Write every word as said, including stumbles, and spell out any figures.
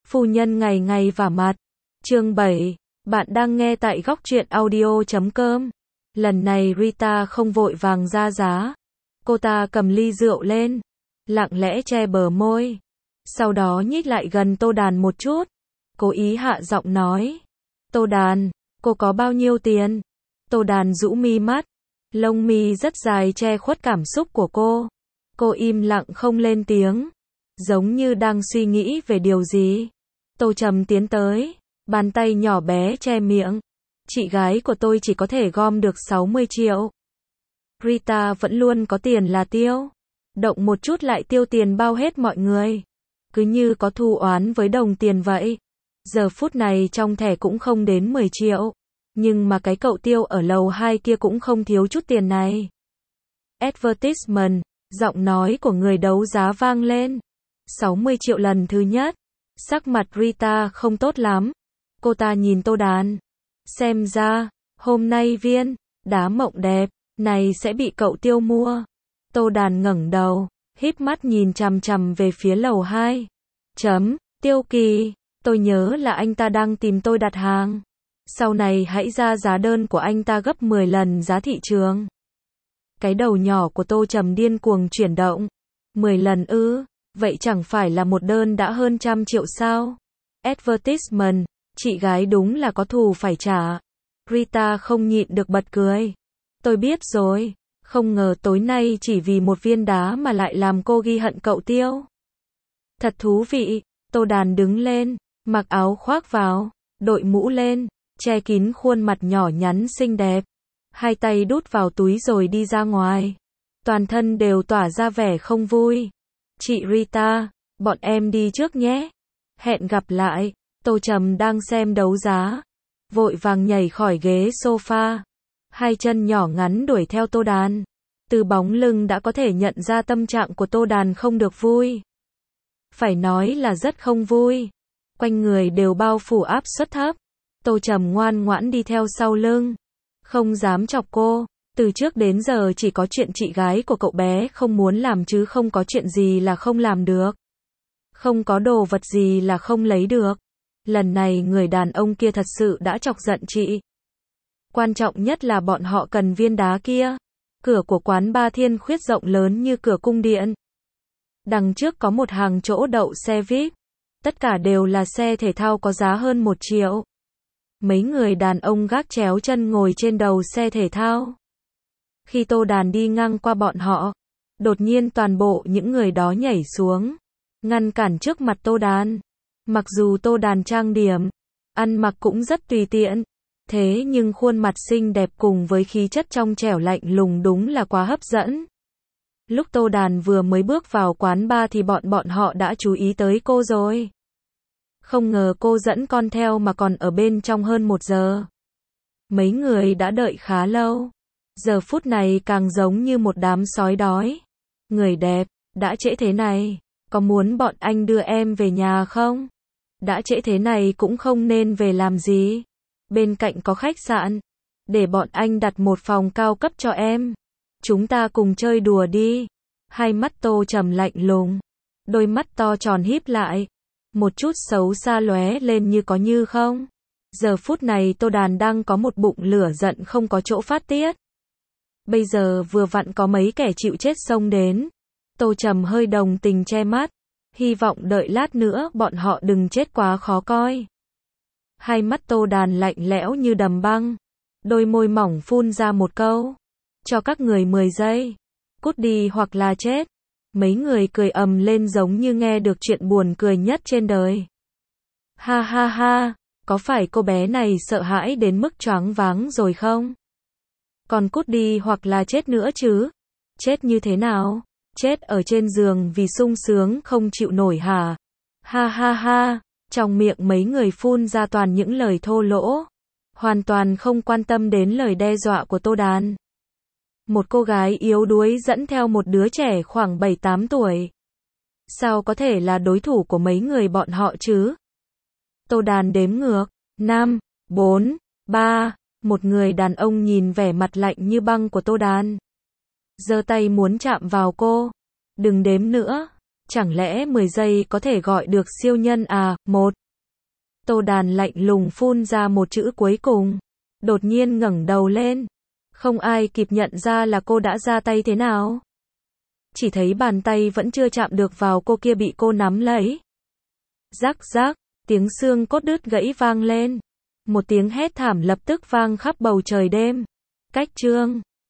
Phu nhân ngày ngày vả mặt. Chương bảy. Bạn đang nghe tại góc truyện audio chấm com. Lần này Rita không vội vàng ra giá. Cô ta cầm ly rượu lên, lặng lẽ che bờ môi. Sau đó nhích lại gần Tô Đàn một chút, cố ý hạ giọng nói. Tô Đàn, cô có bao nhiêu tiền? Tô Đàn rũ mi mắt, lông mi rất dài che khuất cảm xúc của cô. Cô im lặng không lên tiếng, giống như đang suy nghĩ về điều gì. Tô Trầm tiến tới, bàn tay nhỏ bé che miệng. Chị gái của tôi chỉ có thể gom được sáu mươi triệu. Rita vẫn luôn có tiền là tiêu. Động một chút lại tiêu tiền bao hết mọi người. Cứ như có thù oán với đồng tiền vậy. Giờ phút này trong thẻ cũng không đến mười triệu. Nhưng mà cái cậu tiêu ở lầu hai kia cũng không thiếu chút tiền này. Advertisement, giọng nói của người đấu giá vang lên. sáu mươi triệu lần thứ nhất. Sắc mặt Rita không tốt lắm. Cô ta nhìn Tô Đàn. Xem ra, hôm nay viên đá mộng đẹp này sẽ bị cậu tiêu mua. Tô Đàn ngẩng đầu, híp mắt nhìn chằm chằm về phía lầu hai. Chấm, Tiêu Kỳ, tôi nhớ là anh ta đang tìm tôi đặt hàng. Sau này hãy ra giá đơn của anh ta gấp mười lần giá thị trường. Cái đầu nhỏ của Tô Trầm điên cuồng chuyển động. mười lần ư, vậy chẳng phải là một đơn đã hơn trăm triệu sao? Advertisement, chị gái đúng là có thù phải trả. Rita không nhịn được bật cười. Tôi biết rồi, không ngờ tối nay chỉ vì một viên đá mà lại làm cô ghi hận cậu Tiêu. Thật thú vị. Tô Đàn đứng lên, mặc áo khoác vào, đội mũ lên, che kín khuôn mặt nhỏ nhắn xinh đẹp. Hai tay đút vào túi rồi đi ra ngoài. Toàn thân đều tỏa ra vẻ không vui. Chị Rita, bọn em đi trước nhé. Hẹn gặp lại. Tô Trầm đang xem đấu giá, vội vàng nhảy khỏi ghế sofa. Hai chân nhỏ ngắn đuổi theo Tô Đàn. Từ bóng lưng đã có thể nhận ra tâm trạng của Tô Đàn không được vui. Phải nói là rất không vui. Quanh người đều bao phủ áp suất thấp. Tô Trầm ngoan ngoãn đi theo sau lưng. Không dám chọc cô. Từ trước đến giờ chỉ có chuyện chị gái của cậu bé không muốn làm chứ không có chuyện gì là không làm được. Không có đồ vật gì là không lấy được. Lần này người đàn ông kia thật sự đã chọc giận chị. Quan trọng nhất là bọn họ cần viên đá kia. Cửa của quán Ba Thiên Khuyết rộng lớn như cửa cung điện. Đằng trước có một hàng chỗ đậu xe vi ai pi. Tất cả đều là xe thể thao có giá hơn một triệu. Mấy người đàn ông gác chéo chân ngồi trên đầu xe thể thao. Khi Tô Đàn đi ngang qua bọn họ, đột nhiên toàn bộ những người đó nhảy xuống, ngăn cản trước mặt Tô Đàn. Mặc dù Tô Đàn trang điểm, ăn mặc cũng rất tùy tiện, thế nhưng khuôn mặt xinh đẹp cùng với khí chất trong trẻo lạnh lùng đúng là quá hấp dẫn. Lúc Tô Đàn vừa mới bước vào quán bar thì bọn bọn họ đã chú ý tới cô rồi. Không ngờ cô dẫn con theo mà còn ở bên trong hơn một giờ. Mấy người đã đợi khá lâu. Giờ phút này càng giống như một đám sói đói. Người đẹp, đã trễ thế này, có muốn bọn anh đưa em về nhà không? Đã trễ thế này cũng không nên về làm gì. Bên cạnh có khách sạn, để bọn anh đặt một phòng cao cấp cho em. Chúng ta cùng chơi đùa đi. Hai mắt Tô Trầm lạnh lùng, đôi mắt to tròn híp lại, một chút xấu xa lóe lên như có như không. Giờ phút này Tô Đàn đang có một bụng lửa giận không có chỗ phát tiết. Bây giờ vừa vặn có mấy kẻ chịu chết xông đến. Tô Trầm hơi đồng tình che mắt, hy vọng đợi lát nữa bọn họ đừng chết quá khó coi. Hai mắt Tô Đàn lạnh lẽo như đầm băng, đôi môi mỏng phun ra một câu. Cho các người mười giây. Cút đi hoặc là chết. Mấy người cười ầm lên giống như nghe được chuyện buồn cười nhất trên đời. Ha ha ha, có phải cô bé này sợ hãi đến mức choáng váng rồi không? Còn cút đi hoặc là chết nữa chứ? Chết như thế nào? Chết ở trên giường vì sung sướng không chịu nổi hả? Ha ha ha, trong miệng mấy người phun ra toàn những lời thô lỗ, hoàn toàn không quan tâm đến lời đe dọa của Tô Đàn. Một cô gái yếu đuối dẫn theo một đứa trẻ khoảng bảy tám tuổi. Sao có thể là đối thủ của mấy người bọn họ chứ? Tô Đàn đếm ngược. năm, bốn, ba. Một người đàn ông nhìn vẻ mặt lạnh như băng của Tô Đàn. Giơ tay muốn chạm vào cô. Đừng đếm nữa. Chẳng lẽ mười giây có thể gọi được siêu nhân à? Một. Tô Đàn lạnh lùng phun ra một chữ cuối cùng. Đột nhiên ngẩng đầu lên. Không ai kịp nhận ra là cô đã ra tay thế nào. Chỉ thấy bàn tay vẫn chưa chạm được vào cô kia bị cô nắm lấy. Rắc rắc, tiếng xương cốt đứt gãy vang lên. Một tiếng hét thảm lập tức vang khắp bầu trời đêm. Cách chương